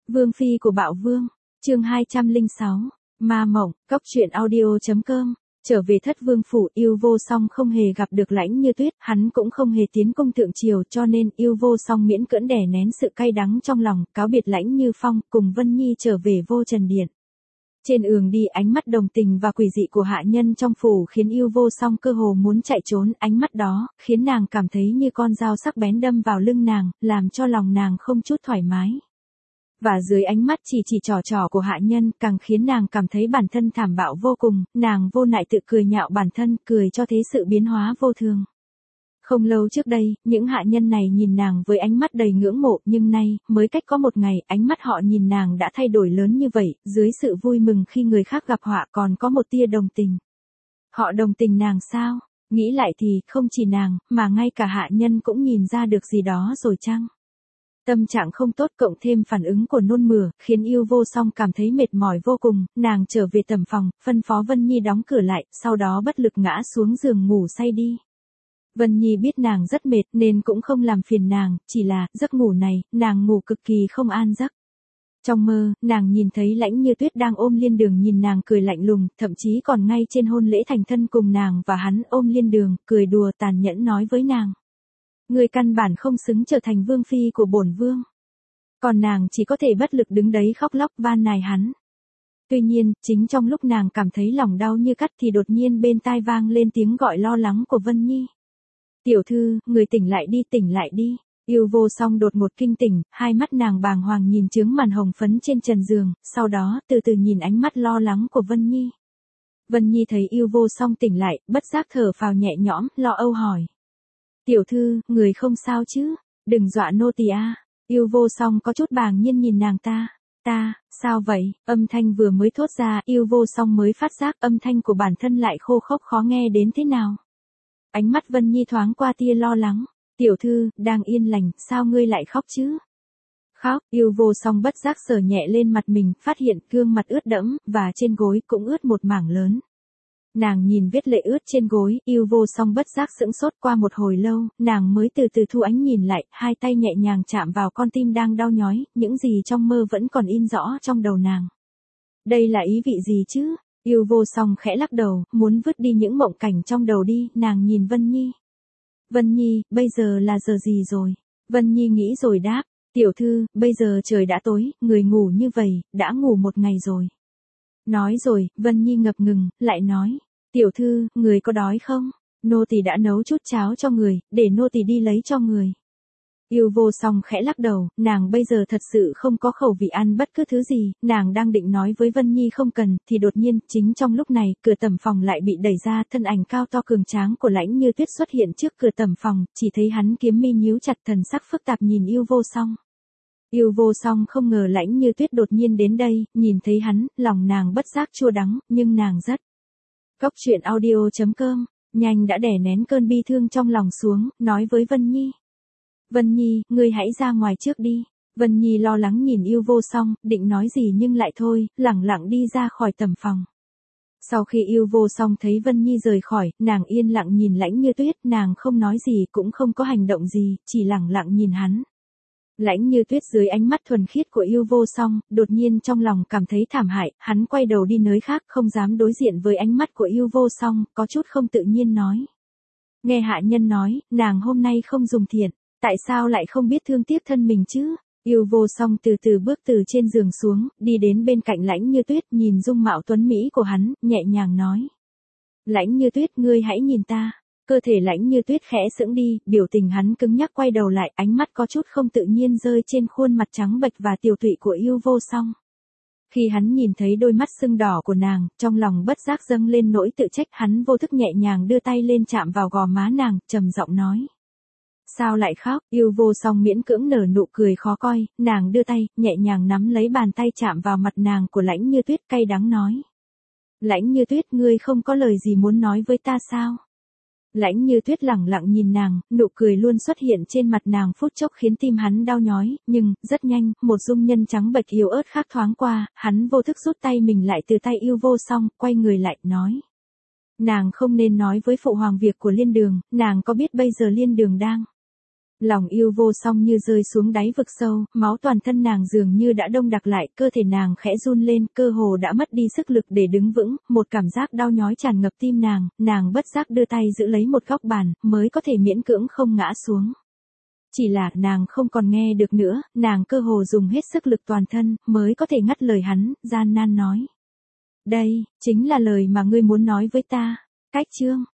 Vương phi của Bạo Vương, chương 206, Ma Mộng, Cốc truyện audio.com. Trở về Thất Vương phủ, Yêu Vô Song không hề gặp được Lãnh Như Tuyết, hắn cũng không hề tiến công thượng triều, cho nên Yêu Vô Song miễn cưỡng đè nén sự cay đắng trong lòng, cáo biệt Lãnh Như Phong, cùng Vân Nhi trở về Vô Trần Điện. Trên đường đi, ánh mắt đồng tình và quỷ dị của hạ nhân trong phủ khiến Yêu Vô Song cơ hồ muốn chạy trốn, ánh mắt đó khiến nàng cảm thấy như con dao sắc bén đâm vào lưng nàng, làm cho lòng nàng không chút thoải mái. Và dưới ánh mắt chỉ trò của hạ nhân càng khiến nàng cảm thấy bản thân thảm bạo vô cùng, nàng vô nại tự cười nhạo bản thân, cười cho thấy sự biến hóa vô thường. Không lâu trước đây, những hạ nhân này nhìn nàng với ánh mắt đầy ngưỡng mộ, nhưng nay, mới cách có một ngày, ánh mắt họ nhìn nàng đã thay đổi lớn như vậy, dưới sự vui mừng khi người khác gặp họa còn có một tia đồng tình. Họ đồng tình nàng sao? Nghĩ lại thì, không chỉ nàng, mà ngay cả hạ nhân cũng nhìn ra được gì đó rồi chăng? Tâm trạng không tốt cộng thêm phản ứng của nôn mửa, khiến Yêu Vô Song cảm thấy mệt mỏi vô cùng, nàng trở về tầm phòng, phân phó Vân Nhi đóng cửa lại, sau đó bất lực ngã xuống giường ngủ say đi. Vân Nhi biết nàng rất mệt nên cũng không làm phiền nàng, chỉ là, giấc ngủ này, nàng ngủ cực kỳ không an giấc. Trong mơ, nàng nhìn thấy Lãnh Như Tuyết đang ôm Liên Đường nhìn nàng cười lạnh lùng, thậm chí còn ngay trên hôn lễ thành thân cùng nàng và hắn ôm Liên Đường, cười đùa tàn nhẫn nói với nàng. Người căn bản không xứng trở thành vương phi của bổn vương. Còn nàng chỉ có thể bất lực đứng đấy khóc lóc van nài hắn. Tuy nhiên, chính trong lúc nàng cảm thấy lòng đau như cắt thì đột nhiên bên tai vang lên tiếng gọi lo lắng của Vân Nhi. Tiểu thư, người tỉnh lại đi. Yêu Vô Song đột ngột kinh tỉnh, hai mắt nàng bàng hoàng nhìn chướng màn hồng phấn trên trần giường, sau đó từ từ nhìn ánh mắt lo lắng của Vân Nhi. Vân Nhi thấy Yêu Vô Song tỉnh lại, bất giác thở phào nhẹ nhõm, lo âu hỏi. Tiểu thư, người không sao chứ? Đừng dọa nô tỳ a. Yêu Vô Song có chút bàng nhiên nhìn nàng ta. Sao vậy? Âm thanh vừa mới thốt ra, Yêu Vô Song mới phát giác âm thanh của bản thân lại khô khốc khó nghe đến thế nào. Ánh mắt Vân Nhi thoáng qua tia lo lắng. Tiểu thư, đang yên lành, sao ngươi lại khóc chứ? Khóc, Yêu Vô Song bất giác sờ nhẹ lên mặt mình, phát hiện gương mặt ướt đẫm, và trên gối cũng ướt một mảng lớn. Nàng nhìn vết lệ ướt trên gối, Yêu Vô Song bất giác sững sốt qua một hồi lâu, nàng mới từ từ thu ánh nhìn lại, hai tay nhẹ nhàng chạm vào con tim đang đau nhói, những gì trong mơ vẫn còn in rõ trong đầu nàng. Đây là ý vị gì chứ? Yêu Vô Song khẽ lắc đầu, muốn vứt đi những mộng cảnh trong đầu đi, nàng nhìn Vân Nhi. Vân Nhi, bây giờ là giờ gì rồi? Vân Nhi nghĩ rồi đáp, tiểu thư, bây giờ trời đã tối, người ngủ như vậy, đã ngủ một ngày rồi. Nói rồi, Vân Nhi ngập ngừng, lại nói, tiểu thư, người có đói không? Nô tỳ đã nấu chút cháo cho người, để nô tỳ đi lấy cho người. Yêu Vô Song khẽ lắc đầu, nàng bây giờ thật sự không có khẩu vị ăn bất cứ thứ gì, nàng đang định nói với Vân Nhi không cần, thì đột nhiên, chính trong lúc này, cửa tẩm phòng lại bị đẩy ra, thân ảnh cao to cường tráng của Lãnh Như Tuyết xuất hiện trước cửa tẩm phòng, chỉ thấy hắn kiếm mi nhíu chặt thần sắc phức tạp nhìn Yêu Vô Song. Yêu Vô Song không ngờ Lãnh Như Tuyết đột nhiên đến đây, nhìn thấy hắn, lòng nàng bất giác chua đắng, nhưng nàng rất. Cốc truyện audio.com, nhanh đã đè nén cơn bi thương trong lòng xuống, nói với Vân Nhi. Vân Nhi, ngươi hãy ra ngoài trước đi. Vân Nhi lo lắng nhìn Yêu Vô Song, định nói gì nhưng lại thôi, lẳng lặng đi ra khỏi tầm phòng. Sau khi Yêu Vô Song thấy Vân Nhi rời khỏi, nàng yên lặng nhìn Lãnh Như Tuyết, nàng không nói gì cũng không có hành động gì, chỉ lẳng lặng nhìn hắn. Lãnh Như Tuyết dưới ánh mắt thuần khiết của Yêu Vô Song, đột nhiên trong lòng cảm thấy thảm hại, hắn quay đầu đi nơi khác, không dám đối diện với ánh mắt của Yêu Vô Song, có chút không tự nhiên nói. Nghe hạ nhân nói, nàng hôm nay không dùng thiện, tại sao lại không biết thương tiếc thân mình chứ? Yêu Vô Song từ từ bước từ trên giường xuống, đi đến bên cạnh Lãnh Như Tuyết, nhìn dung mạo tuấn mỹ của hắn, nhẹ nhàng nói. Lãnh Như Tuyết, ngươi hãy nhìn ta. Cơ thể Lãnh Như Tuyết khẽ sững đi, biểu tình hắn cứng nhắc quay đầu lại, ánh mắt có chút không tự nhiên rơi trên khuôn mặt trắng bệch và tiều tụy của Yêu Vô Song. Khi hắn nhìn thấy đôi mắt sưng đỏ của nàng, trong lòng bất giác dâng lên nỗi tự trách, hắn vô thức nhẹ nhàng đưa tay lên chạm vào gò má nàng, trầm giọng nói. Sao lại khóc? Yêu Vô Song miễn cưỡng nở nụ cười khó coi, nàng đưa tay, nhẹ nhàng nắm lấy bàn tay chạm vào mặt nàng của Lãnh Như Tuyết, cay đắng nói. Lãnh Như Tuyết, ngươi không có lời gì muốn nói với ta sao? Lãnh Như Tuyết lẳng lặng nhìn nàng, nụ cười luôn xuất hiện trên mặt nàng phút chốc khiến tim hắn đau nhói, nhưng, rất nhanh, một dung nhân trắng bệch yếu ớt khác thoáng qua, hắn vô thức rút tay mình lại từ tay Yêu Vô Song, quay người lại, nói. Nàng không nên nói với phụ hoàng việc của Liên Đường, nàng có biết bây giờ Liên Đường đang Lòng yêu vô song như rơi xuống đáy vực sâu, máu toàn thân nàng dường như đã đông đặc lại, cơ thể nàng khẽ run lên, cơ hồ đã mất đi sức lực để đứng vững, một cảm giác đau nhói tràn ngập tim nàng bất giác đưa tay giữ lấy một góc bàn, mới có thể miễn cưỡng không ngã xuống. Chỉ là nàng không còn nghe được nữa, nàng cơ hồ dùng hết sức lực toàn thân, mới có thể ngắt lời hắn, gian nan nói. Đây, chính là lời mà ngươi muốn nói với ta. Cách chương